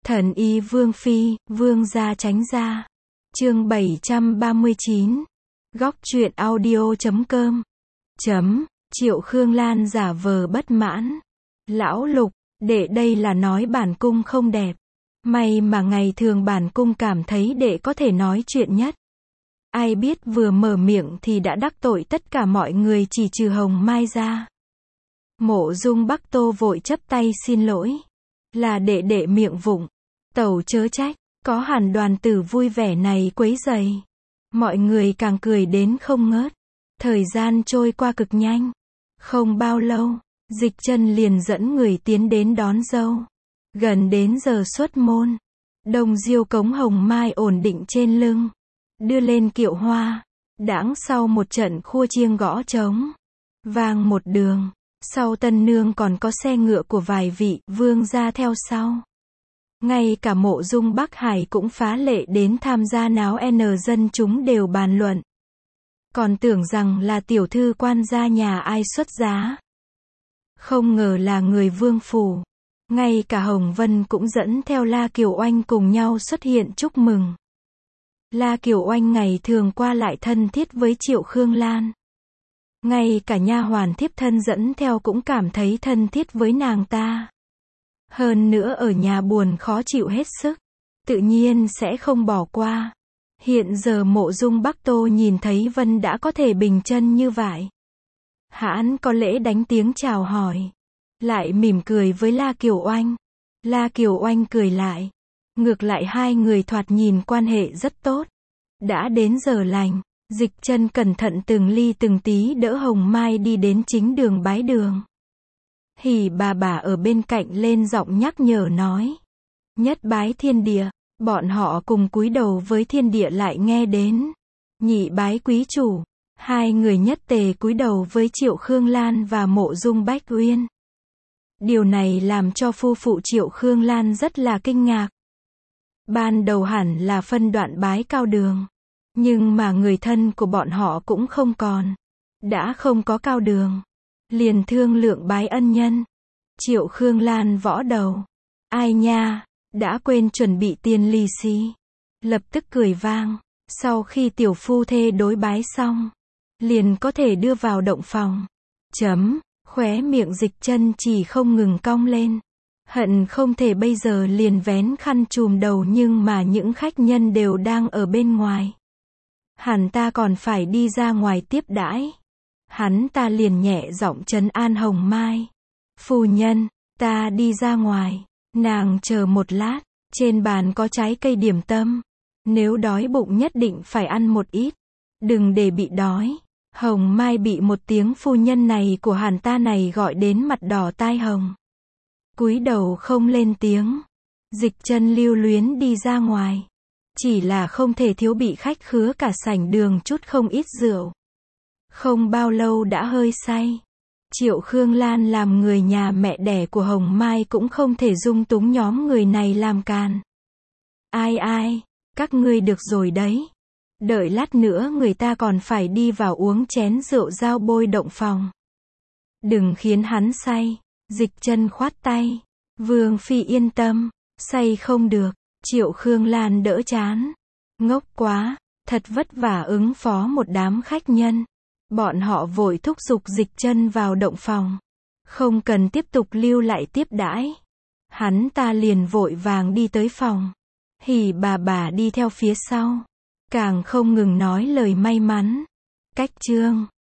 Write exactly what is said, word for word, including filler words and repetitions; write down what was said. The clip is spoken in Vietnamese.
Thần y Vương Phi, Vương gia tránh ra. Chương bảy trăm ba mươi chín. Góc truyện audio chấm com. Chấm, Triệu Khương Lan giả vờ bất mãn. Lão Lục, đệ đây là nói bản cung không đẹp. May mà ngày thường bản cung cảm thấy đệ có thể nói chuyện nhất. Ai biết vừa mở miệng thì đã đắc tội tất cả mọi người chỉ trừ Hồng Mai ra. Mộ Dung Bắc Tô vội chấp tay xin lỗi. Là đệ đệ miệng vụng. Tẩu chớ trách, có Hàn đoàn tử vui vẻ này quấy rầy. Mọi người càng cười đến không ngớt. Thời gian trôi qua cực nhanh. Không bao lâu, Dịch Chân liền dẫn người tiến đến đón dâu. Gần đến giờ xuất môn, Đông Diêu cống Hồng Mai ổn định trên lưng, đưa lên kiệu hoa, đãng sau một trận khua chiêng gõ trống, vang một đường. Sau tân nương còn có xe ngựa của vài vị vương gia theo sau. Ngay cả Mộ Dung Bắc Hải cũng phá lệ đến tham gia náo n dân chúng đều bàn luận. Còn tưởng rằng là tiểu thư quan gia nhà ai xuất giá. Không ngờ là người vương phủ. Ngay cả Hồng Vân cũng dẫn theo La Kiều Oanh cùng nhau xuất hiện chúc mừng. La Kiều Oanh ngày thường qua lại thân thiết với Triệu Khương Lan. Ngay cả nha hoàn thiếp thân dẫn theo cũng cảm thấy thân thiết với nàng ta. Hơn nữa ở nhà buồn khó chịu hết sức, tự nhiên sẽ không bỏ qua. Hiện giờ Mộ Dung Bắc Tô nhìn thấy Vân đã có thể bình chân như vậy. Hãn có lễ đánh tiếng chào hỏi, lại mỉm cười với La Kiều Oanh. La Kiều Oanh cười lại. Ngược lại hai người thoạt nhìn quan hệ rất tốt. Đã đến giờ lành, Dịch Chân cẩn thận từng ly từng tí đỡ Hồng Mai đi đến chính đường bái đường. Hỉ bà bà ở bên cạnh lên giọng nhắc nhở nói. Nhất bái thiên địa, bọn họ cùng cúi đầu với thiên địa lại nghe đến. Nhị bái quý chủ, hai người nhất tề cúi đầu với Triệu Khương Lan và Mộ Dung Bách Uyên. Điều này làm cho phu phụ Triệu Khương Lan rất là kinh ngạc. Ban đầu hẳn là phân đoạn bái cao đường. Nhưng mà người thân của bọn họ cũng không còn. Đã không có cao đường. Liền thương lượng bái ân nhân. Triệu Khương Lan võ đầu. Ai nha, đã quên chuẩn bị tiền lì xì. Lập tức cười vang. Sau khi tiểu phu thê đối bái xong, liền có thể đưa vào động phòng. Chấm, khóe miệng Dịch Chân chỉ không ngừng cong lên. Hận không thể bây giờ liền vén khăn trùm đầu, nhưng mà những khách nhân đều đang ở bên ngoài. Hắn ta còn phải đi ra ngoài tiếp đãi. Hắn ta liền nhẹ giọng trấn an Hồng Mai. Phu nhân, ta đi ra ngoài, nàng chờ một lát, trên bàn có trái cây điểm tâm. Nếu đói bụng nhất định phải ăn một ít, đừng để bị đói. Hồng Mai bị một tiếng phu nhân này của hắn ta này gọi đến mặt đỏ tai hồng. Cúi đầu không lên tiếng. Dịch Chân lưu luyến đi ra ngoài. Chỉ là không thể thiếu bị khách khứa cả sảnh đường chút không ít rượu. Không bao lâu đã hơi say. Triệu Khương Lan làm người nhà mẹ đẻ của Hồng Mai cũng không thể dung túng nhóm người này làm càn. Ai ai, các ngươi được rồi đấy. Đợi lát nữa người ta còn phải đi vào uống chén rượu giao bôi động phòng. Đừng khiến hắn say. Dịch Chân khoát tay. Vương Phi yên tâm, say không được. Triệu Khương Lan đỡ chán. Ngốc quá, thật vất vả ứng phó một đám khách nhân. Bọn họ vội thúc giục Dịch Chân vào động phòng. Không cần tiếp tục lưu lại tiếp đãi. Hắn ta liền vội vàng đi tới phòng. Hỉ bà bà đi theo phía sau. Càng không ngừng nói lời may mắn. Cách chương